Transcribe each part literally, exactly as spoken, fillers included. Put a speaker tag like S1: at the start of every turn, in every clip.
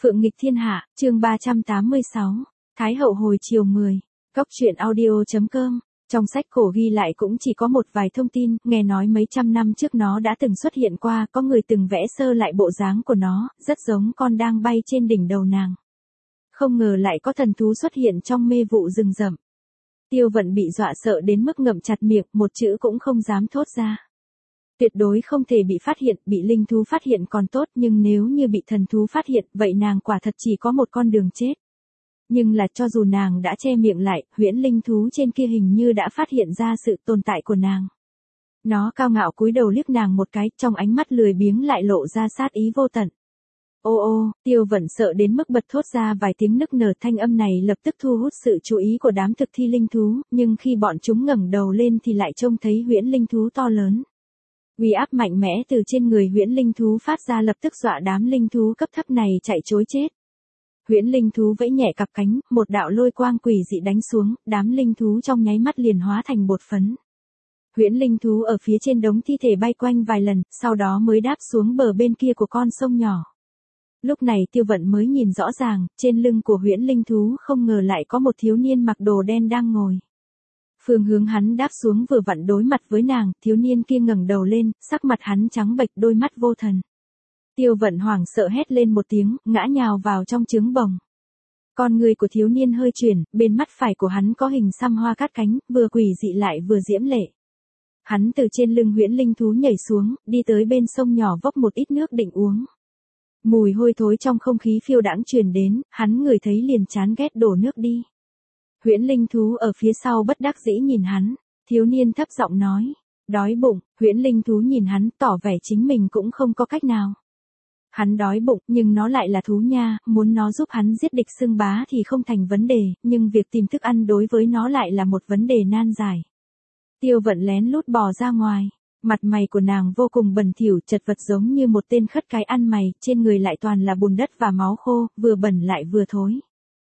S1: Phượng nghịch thiên hạ, chương ba trăm tám mươi sáu, Thái hậu hồi chiều mười, Cốc truyện audio.com. Trong sách cổ ghi lại cũng chỉ có một vài thông tin, nghe nói mấy trăm năm trước nó đã từng xuất hiện qua, có người từng vẽ sơ lại bộ dáng của nó, rất giống con đang bay trên đỉnh đầu nàng. Không ngờ lại có thần thú xuất hiện trong mê vụ rừng rậm. Tiêu Vận bị dọa sợ đến mức ngậm chặt miệng, một chữ cũng không dám thốt ra. Tuyệt đối không thể bị phát hiện, bị linh thú phát hiện còn tốt, nhưng nếu như bị thần thú phát hiện, vậy nàng quả thật chỉ có một con đường chết. Nhưng là cho dù nàng đã che miệng lại, huyễn linh thú trên kia hình như đã phát hiện ra sự tồn tại của nàng. Nó cao ngạo cúi đầu liếc nàng một cái, trong ánh mắt lười biếng lại lộ ra sát ý vô tận. Ô ô, Tiêu Vận sợ đến mức bật thốt ra vài tiếng nức nở, thanh âm này lập tức thu hút sự chú ý của đám thực thi linh thú, nhưng khi bọn chúng ngẩng đầu lên thì lại trông thấy huyễn linh thú to lớn. Uy áp mạnh mẽ từ trên người huyễn linh thú phát ra lập tức dọa đám linh thú cấp thấp này chạy trối chết. Huyễn linh thú vẫy nhẹ cặp cánh, một đạo lôi quang quỷ dị đánh xuống, đám linh thú trong nháy mắt liền hóa thành bột phấn. Huyễn linh thú ở phía trên đống thi thể bay quanh vài lần, sau đó mới đáp xuống bờ bên kia của con sông nhỏ. Lúc này Tiêu Vận mới nhìn rõ ràng, trên lưng của huyễn linh thú không ngờ lại có một thiếu niên mặc đồ đen đang ngồi. Phương hướng hắn đáp xuống vừa vặn đối mặt với nàng, thiếu niên kia ngẩng đầu lên, sắc mặt hắn trắng bệch, đôi mắt vô thần. Tiêu Vận hoảng sợ hét lên một tiếng, ngã nhào vào trong trứng bồng. Con người của thiếu niên hơi chuyển, bên mắt phải của hắn có hình xăm hoa cát cánh, vừa quỷ dị lại vừa diễm lệ. Hắn từ trên lưng huyễn linh thú nhảy xuống, đi tới bên sông nhỏ vốc một ít nước định uống. Mùi hôi thối trong không khí phiêu đãng truyền đến, hắn ngửi thấy liền chán ghét đổ nước đi. Huyễn linh thú ở phía sau bất đắc dĩ nhìn hắn, thiếu niên thấp giọng nói, đói bụng. Huyễn linh thú nhìn hắn, tỏ vẻ chính mình cũng không có cách nào. Hắn đói bụng, nhưng nó lại là thú nha, muốn nó giúp hắn giết địch xưng bá thì không thành vấn đề, nhưng việc tìm thức ăn đối với nó lại là một vấn đề nan giải. Tiêu Vận lén lút bò ra ngoài, mặt mày của nàng vô cùng bẩn thỉu, chật vật giống như một tên khất cái ăn mày, trên người lại toàn là bùn đất và máu khô, vừa bẩn lại vừa thối.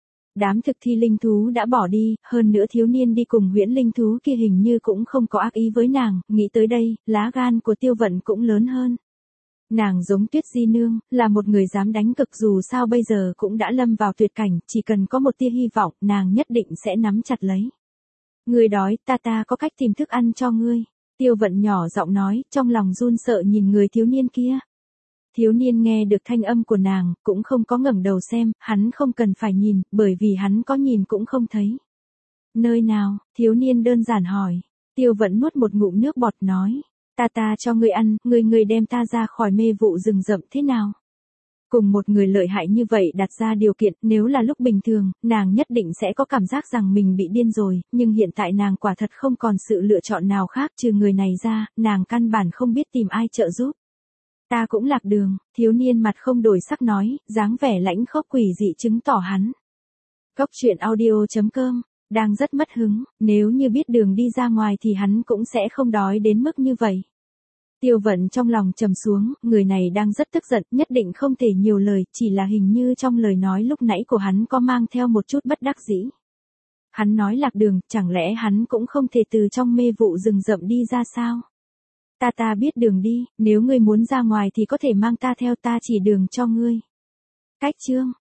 S1: Đám thực thi linh thú đã bỏ đi, hơn nữa thiếu niên đi cùng huyễn linh thú kia hình như cũng không có ác ý với nàng, nghĩ tới đây, lá gan của Tiêu Vận cũng lớn hơn. Nàng giống Tuyết Di Nương, là một người dám đánh cực, dù sao bây giờ cũng đã lâm vào tuyệt cảnh, chỉ cần có một tia hy vọng, nàng nhất định sẽ nắm chặt lấy. Ngươi đói, ta ta có cách tìm thức ăn cho ngươi. Tiêu Vận nhỏ giọng nói, trong lòng run sợ nhìn người thiếu niên kia. Thiếu niên nghe được thanh âm của nàng, cũng không có ngẩng đầu xem, hắn không cần phải nhìn, bởi vì hắn có nhìn cũng không thấy. Nơi nào? Thiếu niên đơn giản hỏi. Tiêu Vận nuốt một ngụm nước bọt nói, ta ta cho ngươi ăn, ngươi ngươi đem ta ra khỏi mê vụ rừng rậm thế nào? Cùng một người lợi hại như vậy đặt ra điều kiện, nếu là lúc bình thường, nàng nhất định sẽ có cảm giác rằng mình bị điên rồi, nhưng hiện tại nàng quả thật không còn sự lựa chọn nào khác trừ người này ra, nàng căn bản không biết tìm ai trợ giúp. Ta cũng lạc đường, thiếu niên mặt không đổi sắc nói, dáng vẻ lãnh khốc quỷ dị chứng tỏ hắn. Cốc truyện audio.com, đang rất mất hứng, nếu như biết đường đi ra ngoài thì hắn cũng sẽ không đói đến mức như vậy. Tiêu Vận trong lòng trầm xuống, người này đang rất tức giận, nhất định không thể nhiều lời, chỉ là hình như trong lời nói lúc nãy của hắn có mang theo một chút bất đắc dĩ. Hắn nói lạc đường, chẳng lẽ hắn cũng không thể từ trong mê vụ rừng rậm đi ra sao? Ta ta biết đường đi, nếu ngươi muốn ra ngoài thì có thể mang ta theo, ta chỉ đường cho ngươi. Cách chương,